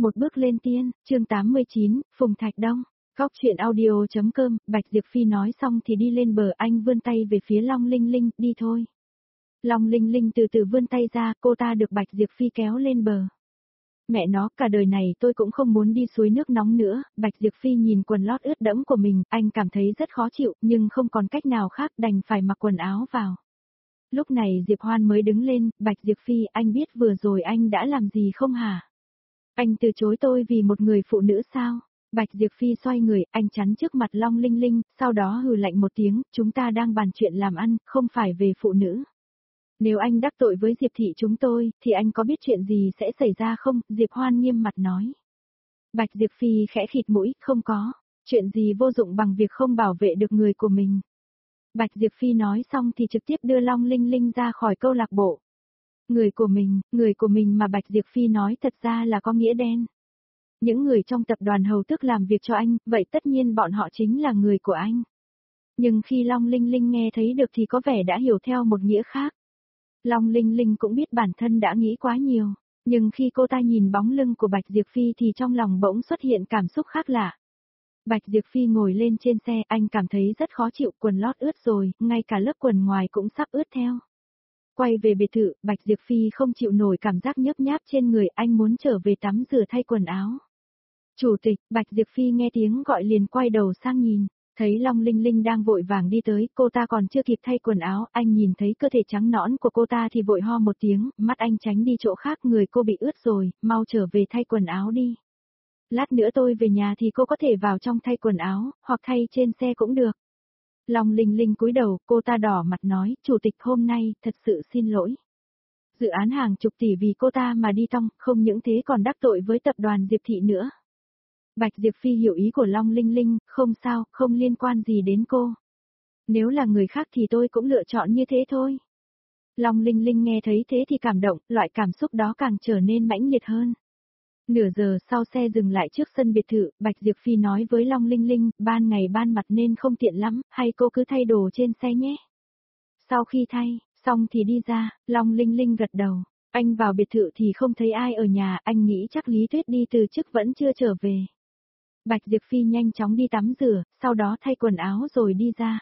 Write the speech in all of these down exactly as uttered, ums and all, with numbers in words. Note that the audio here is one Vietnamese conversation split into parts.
Một bước lên tiên, chương tám mươi chín, Phùng Thạch Đông. Góc chuyện audio.com, Bạch Diệp Phi nói xong thì đi lên bờ, anh vươn tay về phía Long Linh Linh, đi thôi. Long Linh Linh từ từ vươn tay ra, cô ta được Bạch Diệp Phi kéo lên bờ. Mẹ nó, cả đời này tôi cũng không muốn đi suối nước nóng nữa. Bạch Diệp Phi nhìn quần lót ướt đẫm của mình, anh cảm thấy rất khó chịu, nhưng không còn cách nào khác, đành phải mặc quần áo vào. Lúc này Diệp Hoan mới đứng lên, Bạch Diệp Phi, anh biết vừa rồi anh đã làm gì không hả? Anh từ chối tôi vì một người phụ nữ sao? Bạch Diệp Phi xoay người, anh chắn trước mặt Long Linh Linh, sau đó hừ lạnh một tiếng, chúng ta đang bàn chuyện làm ăn, không phải về phụ nữ. Nếu anh đắc tội với Diệp thị chúng tôi, thì anh có biết chuyện gì sẽ xảy ra không? Diệp Hoan nghiêm mặt nói. Bạch Diệp Phi khẽ khịt mũi, không có, chuyện gì vô dụng bằng việc không bảo vệ được người của mình. Bạch Diệp Phi nói xong thì trực tiếp đưa Long Linh Linh ra khỏi câu lạc bộ. Người của mình, người của mình mà Bạch Diệp Phi nói thật ra là có nghĩa đen. Những người trong tập đoàn hầu tước làm việc cho anh, vậy tất nhiên bọn họ chính là người của anh. Nhưng khi Long Linh Linh nghe thấy được thì có vẻ đã hiểu theo một nghĩa khác. Long Linh Linh cũng biết bản thân đã nghĩ quá nhiều, nhưng khi cô ta nhìn bóng lưng của Bạch Diệp Phi thì trong lòng bỗng xuất hiện cảm xúc khác lạ. Bạch Diệp Phi ngồi lên trên xe, anh cảm thấy rất khó chịu, quần lót ướt rồi, ngay cả lớp quần ngoài cũng sắp ướt theo. Quay về biệt thự, Bạch Diệp Phi không chịu nổi cảm giác nhớp nháp trên người, anh muốn trở về tắm rửa thay quần áo. Chủ tịch, Bạch Diệp Phi nghe tiếng gọi liền quay đầu sang nhìn, thấy Long Linh Linh đang vội vàng đi tới, cô ta còn chưa kịp thay quần áo, anh nhìn thấy cơ thể trắng nõn của cô ta thì vội ho một tiếng, mắt anh tránh đi chỗ khác, người cô bị ướt rồi, mau trở về thay quần áo đi. Lát nữa tôi về nhà thì cô có thể vào trong thay quần áo, hoặc thay trên xe cũng được. Long Linh Linh cúi đầu, cô ta đỏ mặt nói, chủ tịch hôm nay, thật sự xin lỗi. Dự án hàng chục tỷ vì cô ta mà đi tong, không những thế còn đắc tội với tập đoàn Diệp thị nữa. Bạch Diệp Phi hiểu ý của Long Linh Linh, không sao, không liên quan gì đến cô. Nếu là người khác thì tôi cũng lựa chọn như thế thôi. Long Linh Linh nghe thấy thế thì cảm động, loại cảm xúc đó càng trở nên mãnh liệt hơn. Nửa giờ sau xe dừng lại trước sân biệt thự, Bạch Diệp Phi nói với Long Linh Linh, ban ngày ban mặt nên không tiện lắm, hay cô cứ thay đồ trên xe nhé. Sau khi thay, xong thì đi ra, Long Linh Linh gật đầu. Anh vào biệt thự thì không thấy ai ở nhà, anh nghĩ chắc Lý Tuyết đi từ chức vẫn chưa trở về. Bạch Diệp Phi nhanh chóng đi tắm rửa, sau đó thay quần áo rồi đi ra.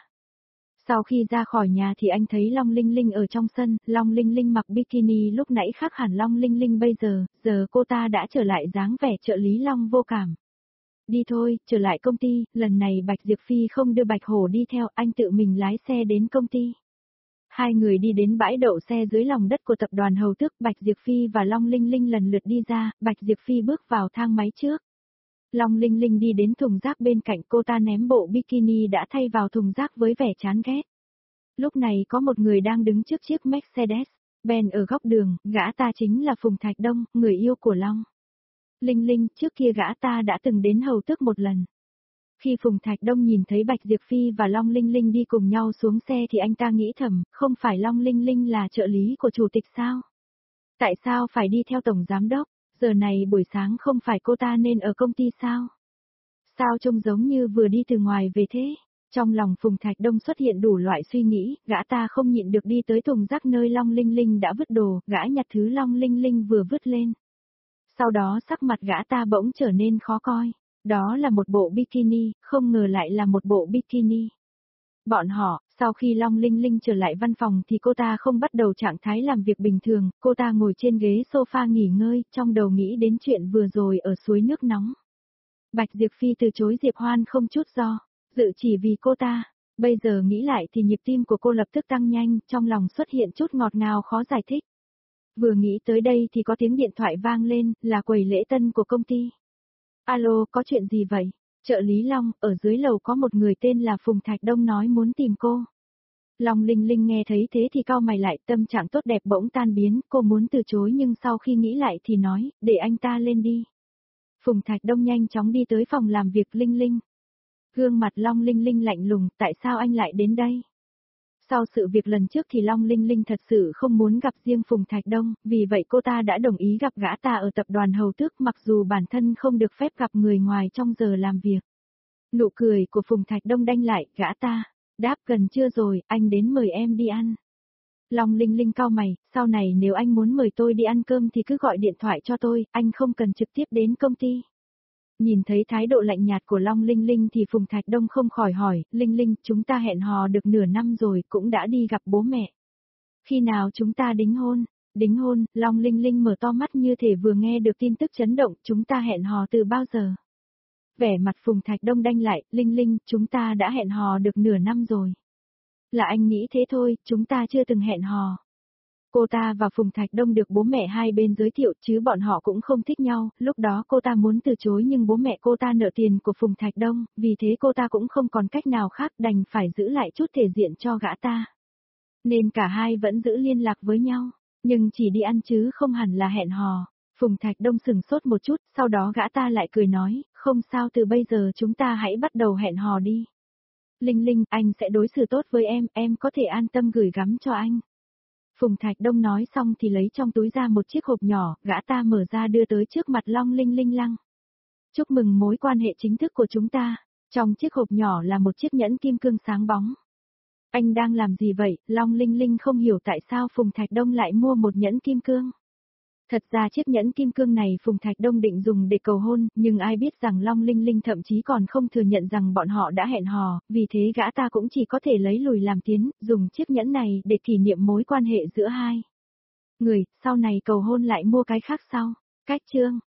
Sau khi ra khỏi nhà thì anh thấy Long Linh Linh ở trong sân, Long Linh Linh mặc bikini lúc nãy khác hẳn Long Linh Linh bây giờ, giờ cô ta đã trở lại dáng vẻ trợ lý Long vô cảm. Đi thôi, trở lại công ty, lần này Bạch Diệp Phi không đưa Bạch Hổ đi theo, anh tự mình lái xe đến công ty. Hai người đi đến bãi đậu xe dưới lòng đất của tập đoàn hầu tước, Bạch Diệp Phi và Long Linh Linh lần lượt đi ra, Bạch Diệp Phi bước vào thang máy trước. Long Linh Linh đi đến thùng rác bên cạnh, cô ta ném bộ bikini đã thay vào thùng rác với vẻ chán ghét. Lúc này có một người đang đứng trước chiếc Mercedes-Benz ở góc đường, gã ta chính là Phùng Thạch Đông, người yêu của Long Linh Linh, trước kia gã ta đã từng đến hầu tước một lần. Khi Phùng Thạch Đông nhìn thấy Bạch Diệp Phi và Long Linh Linh đi cùng nhau xuống xe thì anh ta nghĩ thầm, không phải Long Linh Linh là trợ lý của chủ tịch sao? Tại sao phải đi theo tổng giám đốc? Giờ này buổi sáng không phải cô ta nên ở công ty sao? Sao trông giống như vừa đi từ ngoài về thế? Trong lòng Phùng Thạch Đông xuất hiện đủ loại suy nghĩ, gã ta không nhịn được đi tới thùng rác nơi Long Linh Linh đã vứt đồ, gã nhặt thứ Long Linh Linh vừa vứt lên. Sau đó sắc mặt gã ta bỗng trở nên khó coi. Đó là một bộ bikini, không ngờ lại là một bộ bikini. Bọn họ, sau khi Long Linh Linh trở lại văn phòng thì cô ta không bắt đầu trạng thái làm việc bình thường, cô ta ngồi trên ghế sofa nghỉ ngơi, trong đầu nghĩ đến chuyện vừa rồi ở suối nước nóng. Bạch Diệp Phi từ chối Diệp Hoan không chút do dự chỉ vì cô ta. Bây giờ nghĩ lại thì nhịp tim của cô lập tức tăng nhanh, trong lòng xuất hiện chút ngọt ngào khó giải thích. Vừa nghĩ tới đây thì có tiếng điện thoại vang lên, là quầy lễ tân của công ty. Alo, có chuyện gì vậy? Trợ lý Long, ở dưới lầu có một người tên là Phùng Thạch Đông nói muốn tìm cô. Long Linh Linh nghe thấy thế thì cau mày lại, tâm trạng tốt đẹp bỗng tan biến, cô muốn từ chối nhưng sau khi nghĩ lại thì nói, để anh ta lên đi. Phùng Thạch Đông nhanh chóng đi tới phòng làm việc Linh Linh. Gương mặt Long Linh Linh lạnh lùng, tại sao anh lại đến đây? Sau sự việc lần trước thì Long Linh Linh thật sự không muốn gặp riêng Phùng Thạch Đông, vì vậy cô ta đã đồng ý gặp gã ta ở tập đoàn hầu tước mặc dù bản thân không được phép gặp người ngoài trong giờ làm việc. Nụ cười của Phùng Thạch Đông đanh lại, gã ta, đáp gần chưa rồi, anh đến mời em đi ăn. Long Linh Linh cau mày, sau này nếu anh muốn mời tôi đi ăn cơm thì cứ gọi điện thoại cho tôi, anh không cần trực tiếp đến công ty. Nhìn thấy thái độ lạnh nhạt của Long Linh Linh thì Phùng Thạch Đông không khỏi hỏi, Linh Linh, chúng ta hẹn hò được nửa năm rồi, cũng đã đi gặp bố mẹ. Khi nào chúng ta đính hôn? Đính hôn, Long Linh Linh mở to mắt như thể vừa nghe được tin tức chấn động, chúng ta hẹn hò từ bao giờ? Vẻ mặt Phùng Thạch Đông đanh lại, Linh Linh, chúng ta đã hẹn hò được nửa năm rồi. Là anh nghĩ thế thôi, chúng ta chưa từng hẹn hò. Cô ta và Phùng Thạch Đông được bố mẹ hai bên giới thiệu chứ bọn họ cũng không thích nhau, lúc đó cô ta muốn từ chối nhưng bố mẹ cô ta nợ tiền của Phùng Thạch Đông, vì thế cô ta cũng không còn cách nào khác đành phải giữ lại chút thể diện cho gã ta. Nên cả hai vẫn giữ liên lạc với nhau, nhưng chỉ đi ăn chứ không hẳn là hẹn hò. Phùng Thạch Đông sừng sốt một chút, sau đó gã ta lại cười nói, không sao, từ bây giờ chúng ta hãy bắt đầu hẹn hò đi. Linh Linh, anh sẽ đối xử tốt với em, em có thể an tâm gửi gắm cho anh. Phùng Thạch Đông nói xong thì lấy trong túi ra một chiếc hộp nhỏ, gã ta mở ra đưa tới trước mặt Long Linh Linh lăng. Chúc mừng mối quan hệ chính thức của chúng ta. Trong chiếc hộp nhỏ là một chiếc nhẫn kim cương sáng bóng. Anh đang làm gì vậy? Long Linh Linh không hiểu tại sao Phùng Thạch Đông lại mua một nhẫn kim cương. Thật ra chiếc nhẫn kim cương này Phùng Thạch Đông định dùng để cầu hôn, nhưng ai biết rằng Long Linh Linh thậm chí còn không thừa nhận rằng bọn họ đã hẹn hò, vì thế gã ta cũng chỉ có thể lấy lùi làm tiến, dùng chiếc nhẫn này để kỷ niệm mối quan hệ giữa hai người, sau này cầu hôn lại mua cái khác sau. Cách chương